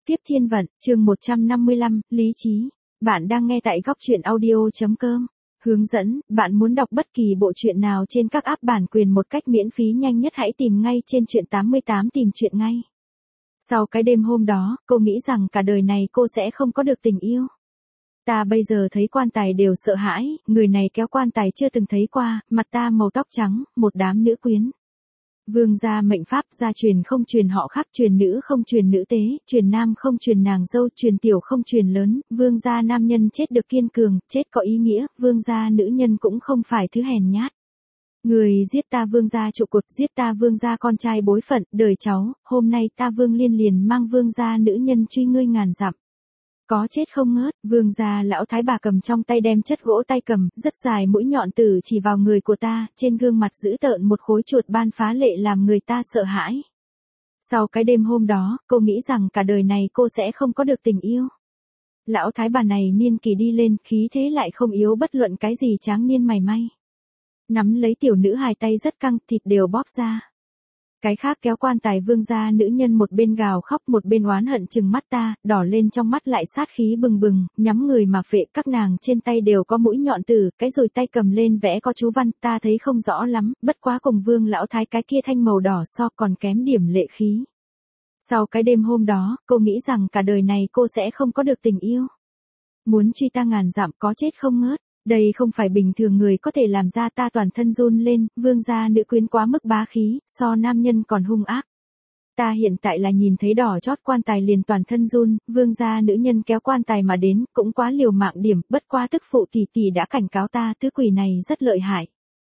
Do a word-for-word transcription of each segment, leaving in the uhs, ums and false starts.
Tiếp thiên vận, chương một trăm năm mươi lăm, lý trí. Bạn đang nghe tại góc truyện audio.com. Hướng dẫn, bạn muốn đọc bất kỳ bộ truyện nào trên các app bản quyền một cách miễn phí nhanh nhất hãy tìm ngay trên truyện tám mươi tám tìm truyện ngay. Sau cái đêm hôm đó, cô nghĩ rằng cả đời này cô sẽ không có được tình yêu. Ta bây giờ thấy quan tài đều sợ hãi, người này kéo quan tài chưa từng thấy qua, mặt ta màu tóc trắng, một đám nữ quyến. Vương gia mệnh pháp gia truyền không truyền họ khác, truyền nữ không truyền nữ tế, truyền nam không truyền nàng dâu, truyền tiểu không truyền lớn, vương gia nam nhân chết được kiên cường, chết có ý nghĩa, vương gia nữ nhân cũng không phải thứ hèn nhát. Người giết ta vương gia trụ cột, giết ta vương gia con trai bối phận, đời cháu, hôm nay ta vương liên liền mang vương gia nữ nhân truy ngươi ngàn dặm. Có chết không ngớt, vương gia lão thái bà cầm trong tay đem chất gỗ tay cầm, rất dài mũi nhọn tử chỉ vào người của ta, trên gương mặt dữ tợn một khối chuột ban phá lệ làm người ta sợ hãi. Sau cái đêm hôm đó, cô nghĩ rằng cả đời này cô sẽ không có được tình yêu. Lão thái bà này niên kỳ đi lên, khí thế lại không yếu bất luận cái gì tráng niên mày may. Nắm lấy tiểu nữ hài tay rất căng, thịt đều bóp ra. Cái khác kéo quan tài vương gia nữ nhân một bên gào khóc một bên oán hận chừng mắt ta, đỏ lên trong mắt lại sát khí bừng bừng, nhắm người mà phệ, các nàng trên tay đều có mũi nhọn tử, cái rồi tay cầm lên vẽ có chú văn, ta thấy không rõ lắm, bất quá cùng vương lão thái cái kia thanh màu đỏ so còn kém điểm lệ khí. Sau cái đêm hôm đó, cô nghĩ rằng cả đời này cô sẽ không có được tình yêu. Muốn truy ta ngàn dặm có chết không ngớt. Đây không phải bình thường người có thể làm ra, ta toàn thân run lên, vương gia nữ quyến quá mức bá khí, so nam nhân còn hung ác. Ta hiện tại là nhìn thấy đỏ chót quan tài liền toàn thân run, vương gia nữ nhân kéo quan tài mà đến, cũng quá liều mạng điểm, bất quá tức phụ tỷ tỷ đã cảnh cáo ta, tứ quỷ này rất lợi hại.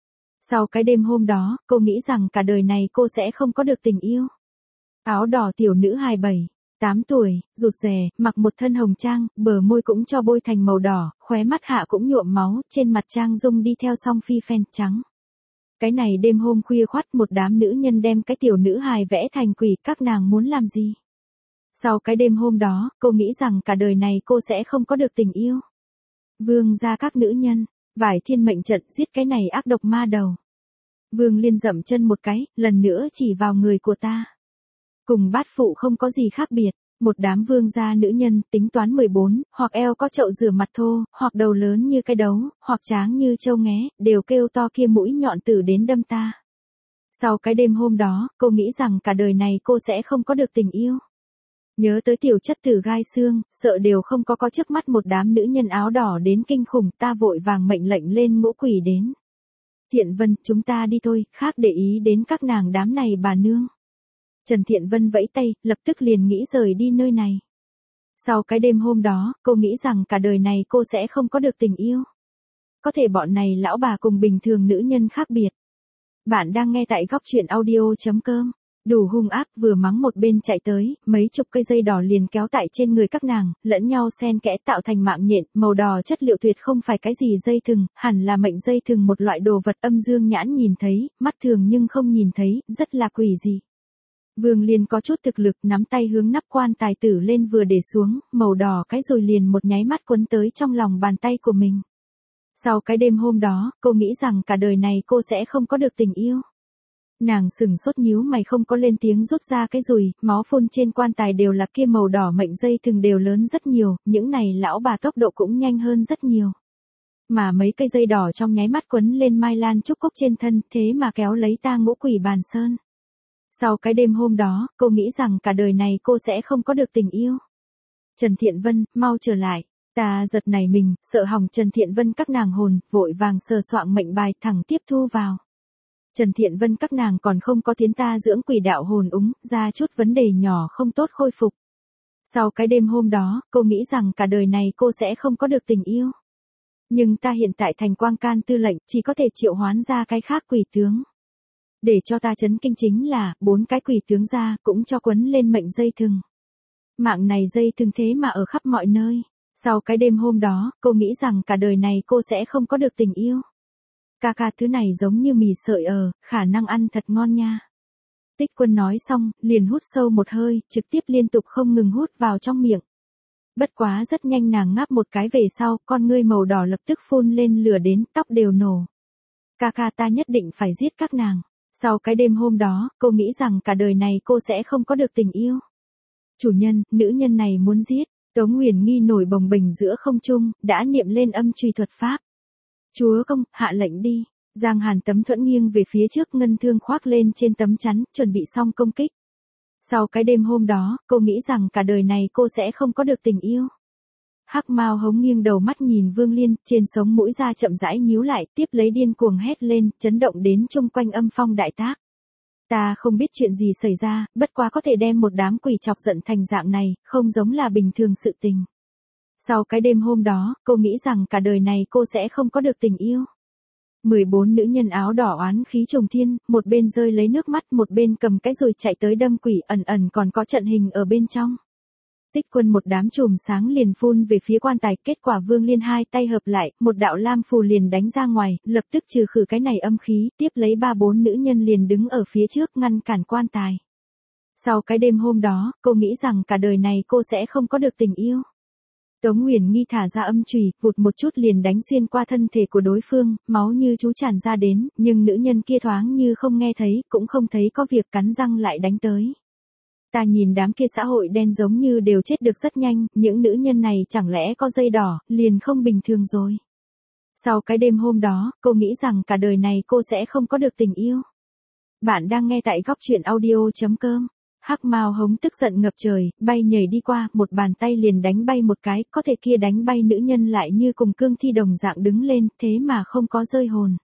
Sau cái đêm hôm đó, cô nghĩ rằng cả đời này cô sẽ không có được tình yêu. Áo đỏ tiểu nữ hài bảy. tám tuổi, rụt rè, mặc một thân hồng trang, bờ môi cũng cho bôi thành màu đỏ, khóe mắt hạ cũng nhuộm máu, trên mặt trang dung đi theo song phi phen trắng. Cái này đêm hôm khuya khoắt một đám nữ nhân đem cái tiểu nữ hài vẽ thành quỷ, các nàng muốn làm gì? Sau cái đêm hôm đó, cô nghĩ rằng cả đời này cô sẽ không có được tình yêu. Vương gia các nữ nhân, vải thiên mệnh trận giết cái này ác độc ma đầu. Vương liên dậm chân một cái, lần nữa chỉ vào người của ta. Cùng bát phụ không có gì khác biệt, một đám vương gia nữ nhân, tính toán mười bốn, hoặc eo có chậu rửa mặt thô, hoặc đầu lớn như cái đấu, hoặc tráng như trâu nghé, đều kêu to kia mũi nhọn tử đến đâm ta. Sau cái đêm hôm đó, cô nghĩ rằng cả đời này cô sẽ không có được tình yêu. Nhớ tới tiểu chất tử gai xương, sợ đều không có có trước mắt một đám nữ nhân áo đỏ đến kinh khủng, ta vội vàng mệnh lệnh lên ngũ quỷ đến. Thiện Vân, chúng ta đi thôi, khác để ý đến các nàng đám này bà nương. Trần Thiện Vân vẫy tay, lập tức liền nghĩ rời đi nơi này. Sau cái đêm hôm đó, cô nghĩ rằng cả đời này cô sẽ không có được tình yêu. Có thể bọn này lão bà cùng bình thường nữ nhân khác biệt. Bạn đang nghe tại góc truyện audio.com. Đủ hung ác vừa mắng một bên chạy tới, mấy chục cây dây đỏ liền kéo tại trên người các nàng, lẫn nhau xen kẽ tạo thành mạng nhện, màu đỏ chất liệu tuyệt không phải cái gì dây thừng, hẳn là mệnh dây thừng một loại đồ vật âm dương nhãn nhìn thấy, mắt thường nhưng không nhìn thấy, rất là quỷ dị. Vương Liên có chút thực lực nắm tay hướng nắp quan tài tử lên vừa để xuống, màu đỏ cái rồi liền một nháy mắt quấn tới trong lòng bàn tay của mình. Sau cái đêm hôm đó, cô nghĩ rằng cả đời này cô sẽ không có được tình yêu. Nàng sừng sốt nhíu mày không có lên tiếng rút ra cái rùi, máu phun trên quan tài đều là kia màu đỏ mệnh dây thừng đều lớn rất nhiều, những này lão bà tốc độ cũng nhanh hơn rất nhiều. Mà mấy cây dây đỏ trong nháy mắt quấn lên mai lan trúc cúc trên thân, thế mà kéo lấy ta ngũ quỷ bàn sơn. Sau cái đêm hôm đó, cô nghĩ rằng cả đời này cô sẽ không có được tình yêu. Trần Thiện Vân, mau trở lại. Ta giật nảy mình, sợ hỏng Trần Thiện Vân các nàng hồn, vội vàng sờ soạng mệnh bài thẳng tiếp thu vào. Trần Thiện Vân các nàng còn không có tiến ta dưỡng quỷ đạo hồn úng, ra chút vấn đề nhỏ không tốt khôi phục. Sau cái đêm hôm đó, cô nghĩ rằng cả đời này cô sẽ không có được tình yêu. Nhưng ta hiện tại thành Quang Can tư lệnh, chỉ có thể triệu hoán ra cái khác quỷ tướng. Để cho ta chấn kinh chính là, bốn cái quỷ tướng ra, cũng cho quấn lên mệnh dây thừng. Mạng này dây thừng thế mà ở khắp mọi nơi. Sau cái đêm hôm đó, cô nghĩ rằng cả đời này cô sẽ không có được tình yêu. Ca ca thứ này giống như mì sợi ờ, khả năng ăn thật ngon nha. Tích Quân nói xong, liền hút sâu một hơi, trực tiếp liên tục không ngừng hút vào trong miệng. Bất quá rất nhanh nàng ngáp một cái về sau, con ngươi màu đỏ lập tức phun lên lửa đến, tóc đều nổ. Ca ca ta nhất định phải giết các nàng. Sau cái đêm hôm đó, cô nghĩ rằng cả đời này cô sẽ không có được tình yêu. Chủ nhân, nữ nhân này muốn giết. Tống Huyền Nghi nổi bồng bềnh giữa không trung, đã niệm lên âm truy thuật pháp. Chúa công, hạ lệnh đi. Giang Hàn tấm thuẫn nghiêng về phía trước, ngân thương khoác lên trên tấm chắn, chuẩn bị xong công kích. Sau cái đêm hôm đó, cô nghĩ rằng cả đời này cô sẽ không có được tình yêu. Hắc Mao Hống nghiêng đầu mắt nhìn Vương Liên, trên sống mũi da chậm rãi nhíu lại, tiếp lấy điên cuồng hét lên, chấn động đến chung quanh âm phong đại tác. Ta không biết chuyện gì xảy ra, bất quá có thể đem một đám quỷ chọc giận thành dạng này, không giống là bình thường sự tình. Sau cái đêm hôm đó, cô nghĩ rằng cả đời này cô sẽ không có được tình yêu. mười bốn nữ nhân áo đỏ oán khí trùng thiên, một bên rơi lấy nước mắt, một bên cầm cái dùi chạy tới đâm quỷ, ẩn ẩn còn có trận hình ở bên trong. Tích Quân một đám chùm sáng liền phun về phía quan tài, kết quả Vương Liên hai tay hợp lại, một đạo lam phù liền đánh ra ngoài, lập tức trừ khử cái này âm khí, tiếp lấy ba bốn nữ nhân liền đứng ở phía trước ngăn cản quan tài. Sau cái đêm hôm đó, cô nghĩ rằng cả đời này cô sẽ không có được tình yêu. Tống Huyền Nghi thả ra âm chùy, vụt một chút liền đánh xuyên qua thân thể của đối phương, máu như chú tràn ra đến, nhưng nữ nhân kia thoáng như không nghe thấy, cũng không thấy có việc, cắn răng lại đánh tới. Ta nhìn đám kia xã hội đen giống như đều chết được rất nhanh, những nữ nhân này chẳng lẽ có dây đỏ, liền không bình thường rồi. Sau cái đêm hôm đó, cô nghĩ rằng cả đời này cô sẽ không có được tình yêu. Bạn đang nghe tại góc truyện audio chấm com. Hắc Mao Hống tức giận ngập trời, bay nhảy đi qua, một bàn tay liền đánh bay một cái, có thể kia đánh bay nữ nhân lại như cùng cương thi đồng dạng đứng lên, thế mà không có rơi hồn.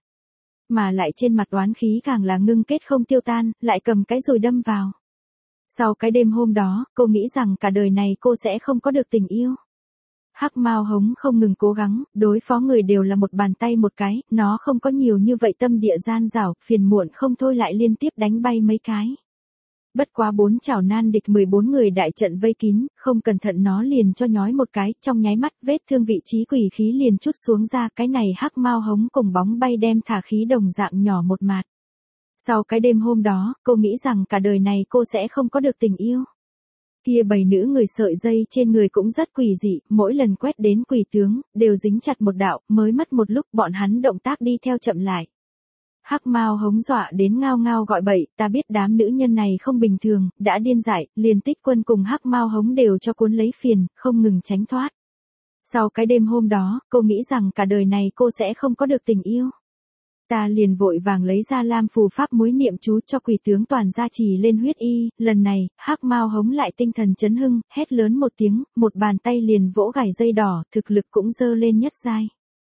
Mà lại trên mặt oán khí càng là ngưng kết không tiêu tan, lại cầm cái rồi đâm vào. Sau cái đêm hôm đó, cô nghĩ rằng cả đời này cô sẽ không có được tình yêu. Hắc Mao Hống không ngừng cố gắng, đối phó người đều là một bàn tay một cái, nó không có nhiều như vậy tâm địa gian dảo, phiền muộn không thôi lại liên tiếp đánh bay mấy cái. Bất quá bốn chảo nan địch mười bốn người đại trận vây kín, không cẩn thận nó liền cho nhói một cái, trong nháy mắt vết thương vị trí quỷ khí liền chút xuống ra, cái này Hắc Mao Hống cùng bóng bay đem thả khí đồng dạng nhỏ một mạt. Sau cái đêm hôm đó, cô nghĩ rằng cả đời này cô sẽ không có được tình yêu. Kia bầy nữ người sợi dây trên người cũng rất quỷ dị, mỗi lần quét đến quỷ tướng, đều dính chặt một đạo, mới mất một lúc bọn hắn động tác đi theo chậm lại. Hắc Mao Hống dọa đến ngao ngao gọi bậy, ta biết đám nữ nhân này không bình thường, đã điên dại, liền Tích Quân cùng Hắc Mao Hống đều cho cuốn lấy phiền, không ngừng tránh thoát. Sau cái đêm hôm đó, cô nghĩ rằng cả đời này cô sẽ không có được tình yêu. Ta liền vội vàng lấy ra lam phù pháp mối niệm chú cho quỷ tướng toàn gia trì lên huyết y, lần này, Hắc Mao Hống lại tinh thần chấn hưng, hét lớn một tiếng, một bàn tay liền vỗ gảy dây đỏ, thực lực cũng dơ lên nhất giai.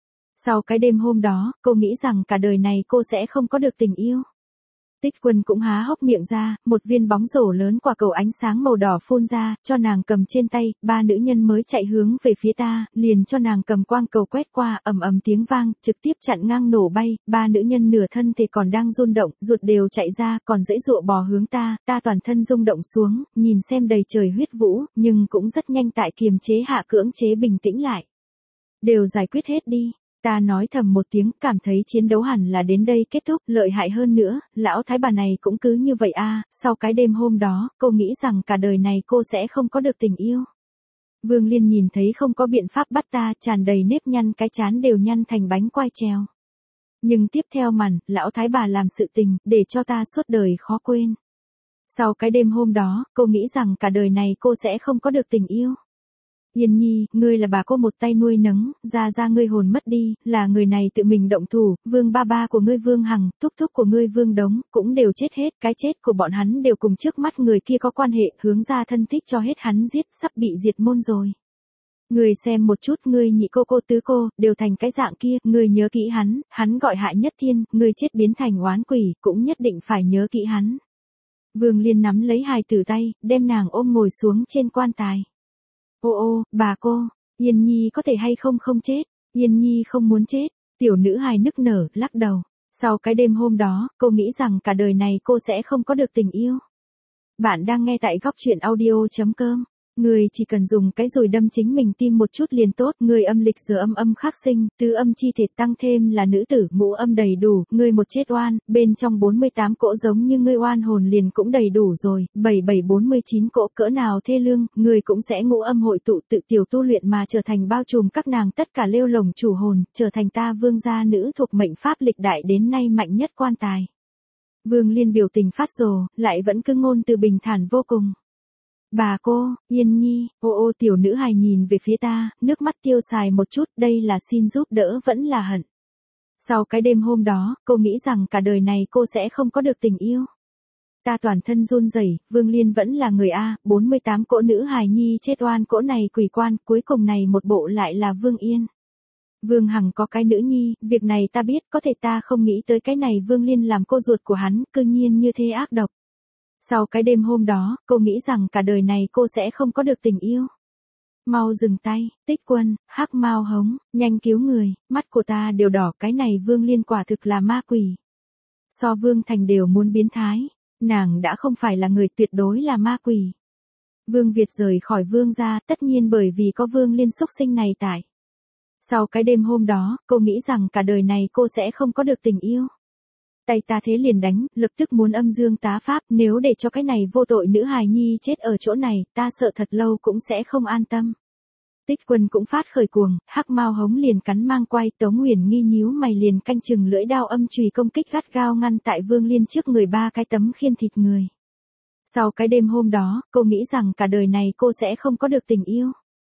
Sau cái đêm hôm đó, cô nghĩ rằng cả đời này cô sẽ không có được tình yêu. Tích Quân cũng há hốc miệng ra, một viên bóng rổ lớn quả cầu ánh sáng màu đỏ phun ra, cho nàng cầm trên tay, ba nữ nhân mới chạy hướng về phía ta, liền cho nàng cầm quang cầu quét qua, ầm ầm tiếng vang, trực tiếp chặn ngang nổ bay, ba nữ nhân nửa thân thì còn đang run động, ruột đều chạy ra, còn dãy dụa bò hướng ta, ta toàn thân rung động xuống, nhìn xem đầy trời huyết vũ, nhưng cũng rất nhanh tại kiềm chế hạ cưỡng chế bình tĩnh lại. Đều giải quyết hết đi. Ta nói thầm một tiếng, cảm thấy chiến đấu hẳn là đến đây kết thúc, lợi hại hơn nữa, lão thái bà này cũng cứ như vậy a. Sau cái đêm hôm đó, cô nghĩ rằng cả đời này cô sẽ không có được tình yêu. Vương Liên nhìn thấy không có biện pháp bắt ta, tràn đầy nếp nhăn, cái trán đều nhăn thành bánh quai treo. Nhưng tiếp theo màn, lão thái bà làm sự tình, để cho ta suốt đời khó quên. Sau cái đêm hôm đó, cô nghĩ rằng cả đời này cô sẽ không có được tình yêu. Yên Nhi, ngươi là bà cô một tay nuôi nấng, ra ra ngươi hồn mất đi, là người này tự mình động thủ, Vương ba ba của ngươi Vương Hằng, thúc thúc của ngươi Vương Đống, cũng đều chết hết, cái chết của bọn hắn đều cùng trước mắt người kia có quan hệ, hướng ra thân thích cho hết hắn giết, sắp bị diệt môn rồi. Ngươi xem một chút, ngươi nhị cô cô tứ cô, đều thành cái dạng kia, ngươi nhớ kỹ hắn, hắn gọi Hại Nhất Thiên, ngươi chết biến thành oán quỷ, cũng nhất định phải nhớ kỹ hắn. Vương Liên nắm lấy hài tử tay, đem nàng ôm ngồi xuống trên quan tài. Ô ô, bà cô, Yên Nhi có thể hay không không chết, Yên Nhi không muốn chết, tiểu nữ hài nức nở, lắc đầu. Sau cái đêm hôm đó, cô nghĩ rằng cả đời này cô sẽ không có được tình yêu. Bạn đang nghe tại góc truyện audio chấm com. Người chỉ cần dùng cái rồi đâm chính mình tim một chút liền tốt, người âm lịch giờ âm âm khắc sinh, tứ âm chi thể tăng thêm là nữ tử, ngũ âm đầy đủ, người một chết oan, bên trong bốn mươi tám cỗ giống như ngươi oan hồn liền cũng đầy đủ rồi, bảy bảy bốn mươi chín cỗ cỡ nào thê lương, người cũng sẽ ngũ âm hội tụ tự tiểu tu luyện mà trở thành bao trùm các nàng tất cả lêu lồng chủ hồn, trở thành ta vương gia nữ thuộc mệnh pháp lịch đại đến nay mạnh nhất quan tài. Vương Liên biểu tình phát rồ, lại vẫn cứ ngôn từ bình thản vô cùng. Bà cô, Yên Nhi, ô ô tiểu nữ hài nhìn về phía ta, nước mắt tiêu xài một chút, đây là xin giúp đỡ vẫn là hận. Sau cái đêm hôm đó, cô nghĩ rằng cả đời này cô sẽ không có được tình yêu. Ta toàn thân run rẩy, Vương Liên vẫn là người A, bốn mươi tám cỗ nữ hài nhi chết oan cỗ này quỷ quan, cuối cùng này một bộ lại là Vương Yên. Vương Hằng có cái nữ nhi, việc này ta biết, có thể ta không nghĩ tới cái này Vương Liên làm cô ruột của hắn, cư nhiên như thế ác độc. Sau cái đêm hôm đó, cô nghĩ rằng cả đời này cô sẽ không có được tình yêu. Mau dừng tay, Tích Quân, Hắc Mao Hống, nhanh cứu người, mắt của ta đều đỏ, cái này Vương Liên quả thực là ma quỷ. So Vương Thành đều muốn biến thái, nàng đã không phải là người, tuyệt đối là ma quỷ. Vương Việt rời khỏi Vương gia, tất nhiên bởi vì có Vương Liên xúc sinh này tại. Sau cái đêm hôm đó, cô nghĩ rằng cả đời này cô sẽ không có được tình yêu. Tay ta thế liền đánh, lập tức muốn âm dương tá pháp, nếu để cho cái này vô tội nữ hài nhi chết ở chỗ này, ta sợ thật lâu cũng sẽ không an tâm. Tích Quân cũng phát khởi cuồng, Hắc Mao Hống liền cắn mang quay, Tống Huyền nghi nhíu mày liền canh chừng lưỡi đao âm chùy công kích gắt gao ngăn tại Vương Liên trước người ba cái tấm khiên thịt người. Sau cái đêm hôm đó, cô nghĩ rằng cả đời này cô sẽ không có được tình yêu.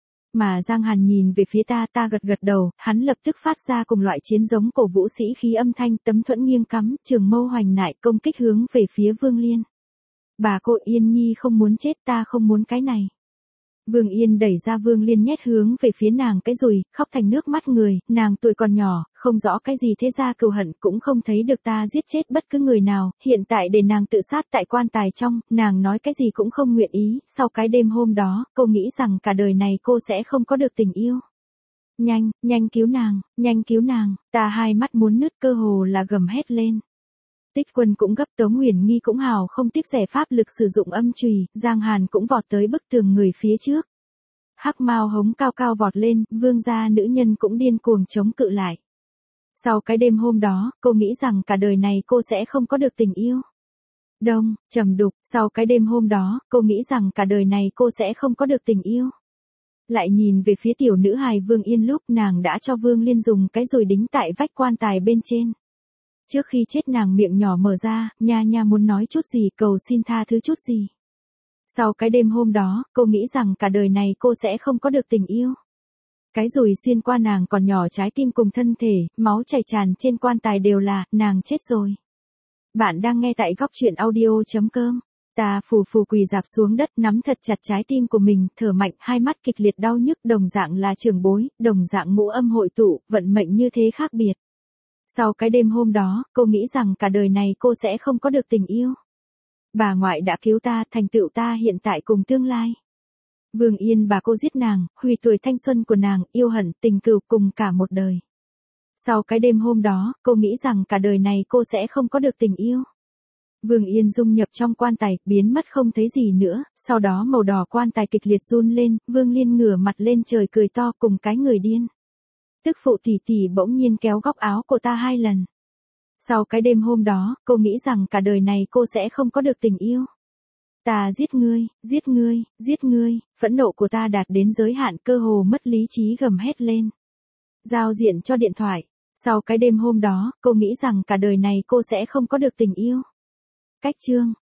Mà Giang Hàn nhìn về phía ta, ta gật gật đầu, hắn lập tức phát ra cùng loại chiến giống cổ vũ sĩ khí âm thanh, tấm thuẫn nghiêng cắm, trường mâu hoành nại công kích hướng về phía Vương Liên. Bà cô Yên Nhi không muốn chết, ta không muốn cái này. Vương Yên đẩy ra Vương Liên nhét hướng về phía nàng cái dùi, khóc thành nước mắt người, nàng tuổi còn nhỏ, không rõ cái gì thế ra cừu hận, cũng không thấy được ta giết chết bất cứ người nào, hiện tại để nàng tự sát tại quan tài trong, nàng nói cái gì cũng không nguyện ý, sau cái đêm hôm đó, cô nghĩ rằng cả đời này cô sẽ không có được tình yêu. Nhanh, nhanh cứu nàng, nhanh cứu nàng, ta hai mắt muốn nứt, cơ hồ là gầm hét lên. Tích Quân cũng gấp, Tống Huyền Nghi cũng hào không tiếc rẻ pháp lực sử dụng âm chùy, Giang Hàn cũng vọt tới bức tường người phía trước. Hắc Mao Hống cao cao vọt lên, Vương gia nữ nhân cũng điên cuồng chống cự lại. Sau cái đêm hôm đó, cô nghĩ rằng cả đời này cô sẽ không có được tình yêu. Đông, trầm đục, sau cái đêm hôm đó, cô nghĩ rằng cả đời này cô sẽ không có được tình yêu. Lại nhìn về phía tiểu nữ hài Vương Yên, lúc nàng đã cho Vương Liên dùng cái dùi đính tại vách quan tài bên trên. Trước khi chết nàng miệng nhỏ mở ra, nha nha muốn nói chút gì, cầu xin tha thứ chút gì. Sau cái đêm hôm đó, cô nghĩ rằng cả đời này cô sẽ không có được tình yêu. Cái dùi xuyên qua nàng còn nhỏ trái tim cùng thân thể, máu chảy tràn trên quan tài đều là, nàng chết rồi. Bạn đang nghe tại góc truyện audio chấm com. Ta phù phù quỳ dạp xuống đất, nắm thật chặt trái tim của mình, thở mạnh, hai mắt kịch liệt đau nhức, đồng dạng là trưởng bối, đồng dạng ngũ âm hội tụ, vận mệnh như thế khác biệt. Sau cái đêm hôm đó, cô nghĩ rằng cả đời này cô sẽ không có được tình yêu. Bà ngoại đã cứu ta, thành tựu ta hiện tại cùng tương lai. Vương Yên bà cô giết nàng, hủy tuổi thanh xuân của nàng, yêu hận, tình cừu cùng cả một đời. Sau cái đêm hôm đó, cô nghĩ rằng cả đời này cô sẽ không có được tình yêu. Vương Yên dung nhập trong quan tài, biến mất không thấy gì nữa, sau đó màu đỏ quan tài kịch liệt run lên, Vương Liên ngửa mặt lên trời cười to cùng cái người điên. Tức phụ tỷ tỷ bỗng nhiên kéo góc áo của ta hai lần. Sau cái đêm hôm đó, cô nghĩ rằng cả đời này cô sẽ không có được tình yêu. Ta giết ngươi, giết ngươi, giết ngươi, phẫn nộ của ta đạt đến giới hạn, cơ hồ mất lý trí gầm hét lên. Giao diện cho điện thoại. Sau cái đêm hôm đó, cô nghĩ rằng cả đời này cô sẽ không có được tình yêu. Cách chương.